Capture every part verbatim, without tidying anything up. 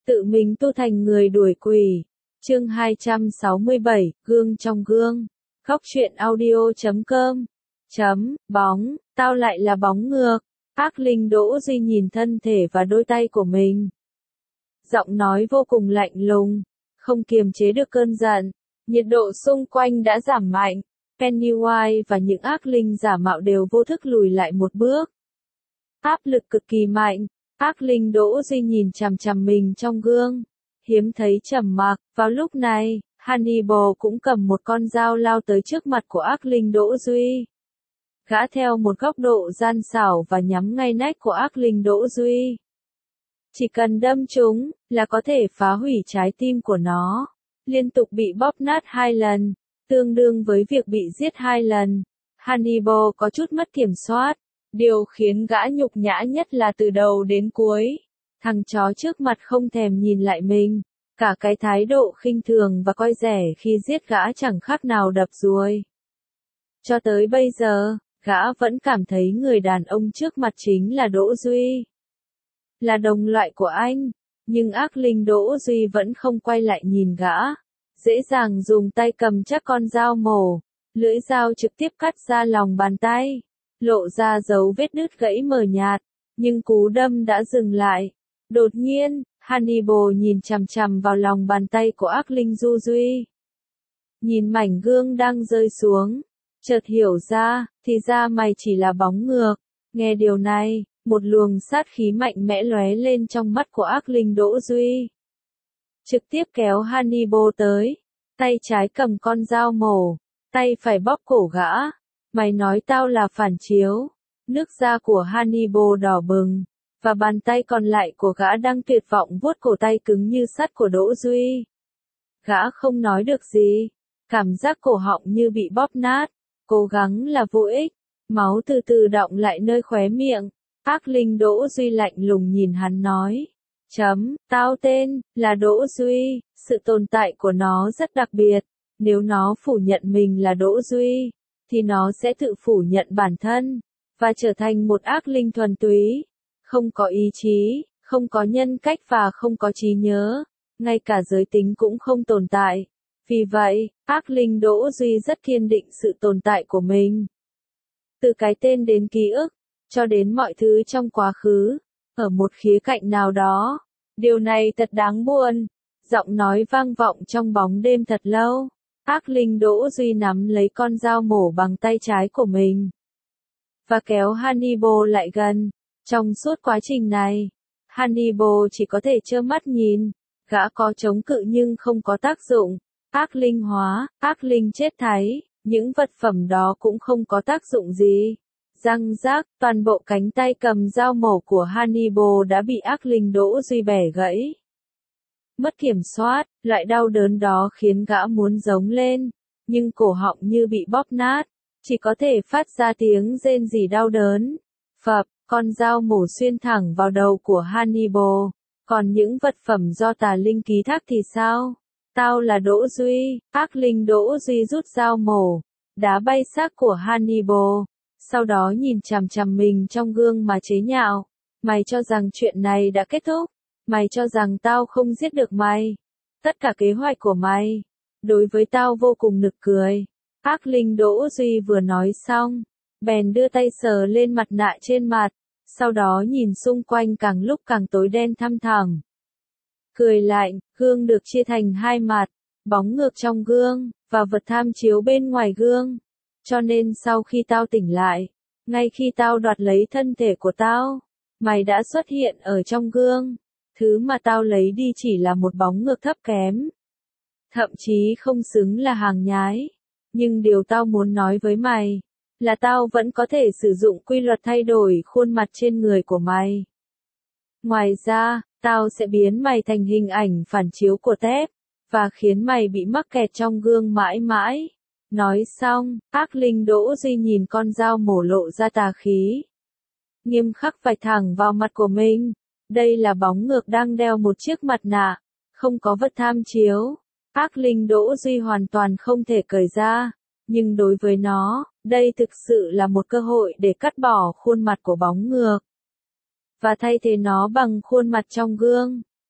tự mình tu thành người đuổi quỷ. Chương hai trăm sáu mươi bảy, gương trong gương. Góc truyện audio chấm com. Chấm, bóng, tao lại là bóng ngược. Ác linh Đỗ Duy nhìn thân thể và đôi tay của mình. Giọng nói vô cùng lạnh lùng, không kiềm chế được cơn giận. Nhiệt độ xung quanh đã giảm mạnh. Pennywise và những ác linh giả mạo đều vô thức lùi lại một bước. Áp lực cực kỳ mạnh. Ác linh Đỗ Duy nhìn chằm chằm mình trong gương. Hiếm thấy trầm mặc. Vào lúc này, Hannibal cũng cầm một con dao lao tới trước mặt của ác linh Đỗ Duy. Gã theo một góc độ gian xảo và nhắm ngay nách của ác linh Đỗ Duy. Chỉ cần đâm chúng, là có thể phá hủy trái tim của nó. Liên tục bị bóp nát hai lần, tương đương với việc bị giết hai lần. Hannibal có chút mất kiểm soát. Điều khiến gã nhục nhã nhất là từ đầu đến cuối, thằng chó trước mặt không thèm nhìn lại mình. Cả cái thái độ khinh thường và coi rẻ khi giết gã chẳng khác nào đập ruồi. Cho tới bây giờ, gã vẫn cảm thấy người đàn ông trước mặt chính là Đỗ Duy. Là đồng loại của anh, nhưng ác linh Đỗ Duy vẫn không quay lại nhìn gã. Dễ dàng dùng tay cầm chắc con dao mổ, lưỡi dao trực tiếp cắt ra lòng bàn tay, lộ ra dấu vết đứt gãy mờ nhạt, nhưng cú đâm đã dừng lại. Đột nhiên, Hannibal nhìn chằm chằm vào lòng bàn tay của ác linh Du Duy. Nhìn mảnh gương đang rơi xuống, chợt hiểu ra, thì ra mày chỉ là bóng ngược. Nghe điều này, một luồng sát khí mạnh mẽ lóe lên trong mắt của ác linh Đỗ Duy. Trực tiếp kéo Hannibal tới, tay trái cầm con dao mổ, tay phải bóp cổ gã. Mày nói tao là phản chiếu. Nước da của Hannibal đỏ bừng, và bàn tay còn lại của gã đang tuyệt vọng vuốt cổ tay cứng như sắt của Đỗ Duy. Gã không nói được gì, cảm giác cổ họng như bị bóp nát, cố gắng là vô ích, máu từ từ đọng lại nơi khóe miệng. Ác linh Đỗ Duy lạnh lùng nhìn hắn nói, chấm, tao tên, là Đỗ Duy, sự tồn tại của nó rất đặc biệt, nếu nó phủ nhận mình là Đỗ Duy, thì nó sẽ tự phủ nhận bản thân, và trở thành một ác linh thuần túy, không có ý chí, không có nhân cách và không có trí nhớ, ngay cả giới tính cũng không tồn tại. Vì vậy, ác linh Đỗ Duy rất kiên định sự tồn tại của mình. Từ cái tên đến ký ức, cho đến mọi thứ trong quá khứ, ở một khía cạnh nào đó. Điều này thật đáng buồn. Giọng nói vang vọng trong bóng đêm thật lâu. Ác linh Đỗ Duy nắm lấy con dao mổ bằng tay trái của mình, và kéo Hannibal lại gần. Trong suốt quá trình này, Hannibal chỉ có thể trơ mắt nhìn. Gã có chống cự nhưng không có tác dụng. Ác linh hóa, ác linh chết thái, những vật phẩm đó cũng không có tác dụng gì. Răng rác, toàn bộ cánh tay cầm dao mổ của Hannibal đã bị ác linh Đỗ Duy bẻ gãy. Mất kiểm soát, loại đau đớn đó khiến gã muốn giống lên, nhưng cổ họng như bị bóp nát, chỉ có thể phát ra tiếng rên rỉ đau đớn. Phập, con dao mổ xuyên thẳng vào đầu của Hannibal. Còn những vật phẩm do tà linh ký thác thì sao? Tao là Đỗ Duy. Ác linh Đỗ Duy rút dao mổ, đá bay xác của Hannibal, sau đó nhìn chằm chằm mình trong gương mà chế nhạo. Mày cho rằng chuyện này đã kết thúc? Mày cho rằng tao không giết được mày? Tất cả kế hoạch của mày, đối với tao vô cùng nực cười. Ác linh Đỗ Duy vừa nói xong, bèn đưa tay sờ lên mặt nạ trên mặt, sau đó nhìn xung quanh càng lúc càng tối đen thăm thẳm. Cười lạnh, gương được chia thành hai mặt, bóng ngược trong gương, và vật tham chiếu bên ngoài gương. Cho nên sau khi tao tỉnh lại, ngay khi tao đoạt lấy thân thể của tao, mày đã xuất hiện ở trong gương. Thứ mà tao lấy đi chỉ là một bóng ngược thấp kém, thậm chí không xứng là hàng nhái. Nhưng điều tao muốn nói với mày, là tao vẫn có thể sử dụng quy luật thay đổi khuôn mặt trên người của mày. Ngoài ra, tao sẽ biến mày thành hình ảnh phản chiếu của Tép, và khiến mày bị mắc kẹt trong gương mãi mãi. Nói xong, ác linh Đỗ Duy nhìn con dao mổ lộ ra tà khí, nghiêm khắc vạch thẳng vào mặt của mình. Đây là bóng ngược đang đeo một chiếc mặt nạ, không có vật tham chiếu. Ác linh Đỗ Duy hoàn toàn không thể cởi ra, nhưng đối với nó, đây thực sự là một cơ hội để cắt bỏ khuôn mặt của bóng ngược, và thay thế nó bằng khuôn mặt trong gương.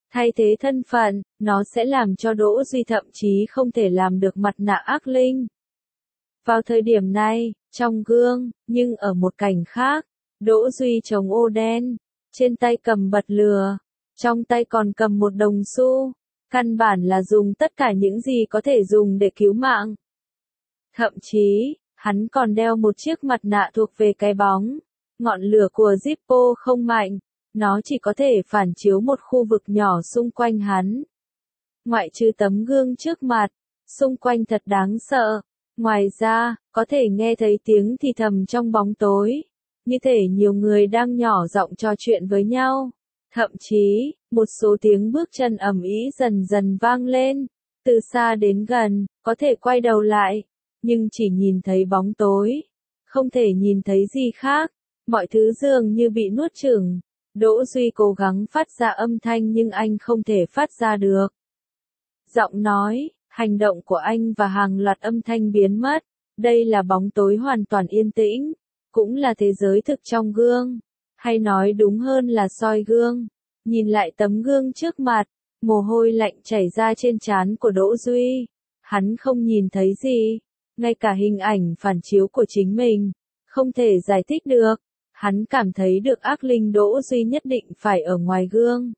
Thay thế thân phận, nó sẽ làm cho Đỗ Duy thậm chí không thể làm được mặt nạ ác linh. Vào thời điểm này, trong gương, nhưng ở một cảnh khác, Đỗ Duy chống ô đen, trên tay cầm bật lửa, trong tay còn cầm một đồng xu, căn bản là dùng tất cả những gì có thể dùng để cứu mạng. Thậm chí, hắn còn đeo một chiếc mặt nạ thuộc về cái bóng. Ngọn lửa của Zippo không mạnh, nó chỉ có thể phản chiếu một khu vực nhỏ xung quanh hắn. Ngoại trừ tấm gương trước mặt, xung quanh thật đáng sợ. Ngoài ra, có thể nghe thấy tiếng thì thầm trong bóng tối, như thể nhiều người đang nhỏ giọng trò chuyện với nhau. Thậm chí, một số tiếng bước chân ầm ĩ dần dần vang lên, từ xa đến gần, có thể quay đầu lại, nhưng chỉ nhìn thấy bóng tối, không thể nhìn thấy gì khác, mọi thứ dường như bị nuốt chửng. Đỗ Duy cố gắng phát ra âm thanh nhưng anh không thể phát ra được. Giọng nói, hành động của anh và hàng loạt âm thanh biến mất, đây là bóng tối hoàn toàn yên tĩnh, cũng là thế giới thực trong gương, hay nói đúng hơn là soi gương. Nhìn lại tấm gương trước mặt, mồ hôi lạnh chảy ra trên trán của Đỗ Duy, hắn không nhìn thấy gì, ngay cả hình ảnh phản chiếu của chính mình, không thể giải thích được. Hắn cảm thấy được ác linh Đỗ Duy nhất định phải ở ngoài gương.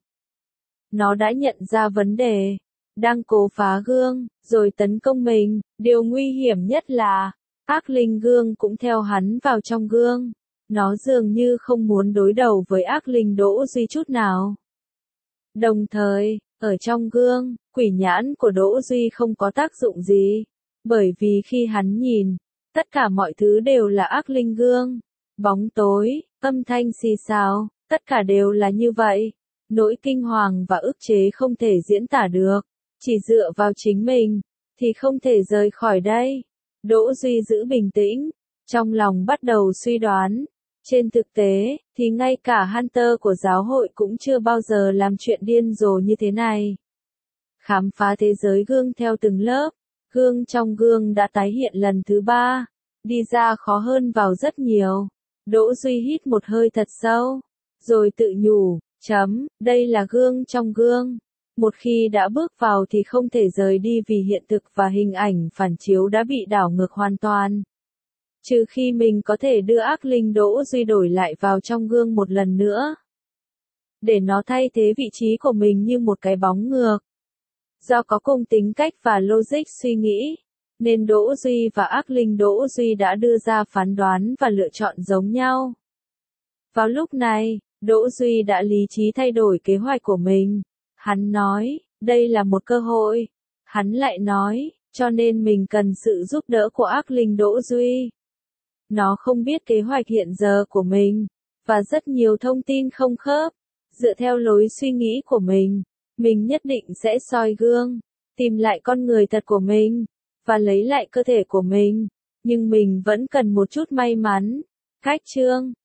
Nó đã nhận ra vấn đề, đang cố phá gương, rồi tấn công mình. Điều nguy hiểm nhất là, ác linh gương cũng theo hắn vào trong gương. Nó dường như không muốn đối đầu với ác linh Đỗ Duy chút nào. Đồng thời, ở trong gương, quỷ nhãn của Đỗ Duy không có tác dụng gì. Bởi vì khi hắn nhìn, tất cả mọi thứ đều là ác linh gương. Bóng tối, âm thanh xì xào, tất cả đều là như vậy. Nỗi kinh hoàng và ức chế không thể diễn tả được. Chỉ dựa vào chính mình, thì không thể rời khỏi đây. Đỗ Duy giữ bình tĩnh, trong lòng bắt đầu suy đoán. Trên thực tế, thì ngay cả Hunter của giáo hội cũng chưa bao giờ làm chuyện điên rồ như thế này. Khám phá thế giới gương theo từng lớp, gương trong gương đã tái hiện lần thứ ba. Đi ra khó hơn vào rất nhiều. Đỗ Duy hít một hơi thật sâu, rồi tự nhủ, chấm, đây là gương trong gương. Một khi đã bước vào thì không thể rời đi vì hiện thực và hình ảnh phản chiếu đã bị đảo ngược hoàn toàn. Trừ khi mình có thể đưa ác linh Đỗ Duy đổi lại vào trong gương một lần nữa. Để nó thay thế vị trí của mình như một cái bóng ngược. Do có cùng tính cách và logic suy nghĩ, nên Đỗ Duy và ác linh Đỗ Duy đã đưa ra phán đoán và lựa chọn giống nhau. Vào lúc này, Đỗ Duy đã lý trí thay đổi kế hoạch của mình. Hắn nói, đây là một cơ hội. Hắn lại nói, cho nên mình cần sự giúp đỡ của ác linh Đỗ Duy. Nó không biết kế hoạch hiện giờ của mình, và rất nhiều thông tin không khớp. Dựa theo lối suy nghĩ của mình, mình nhất định sẽ soi gương, tìm lại con người thật của mình, và lấy lại cơ thể của mình. Nhưng mình vẫn cần một chút may mắn. Cách chương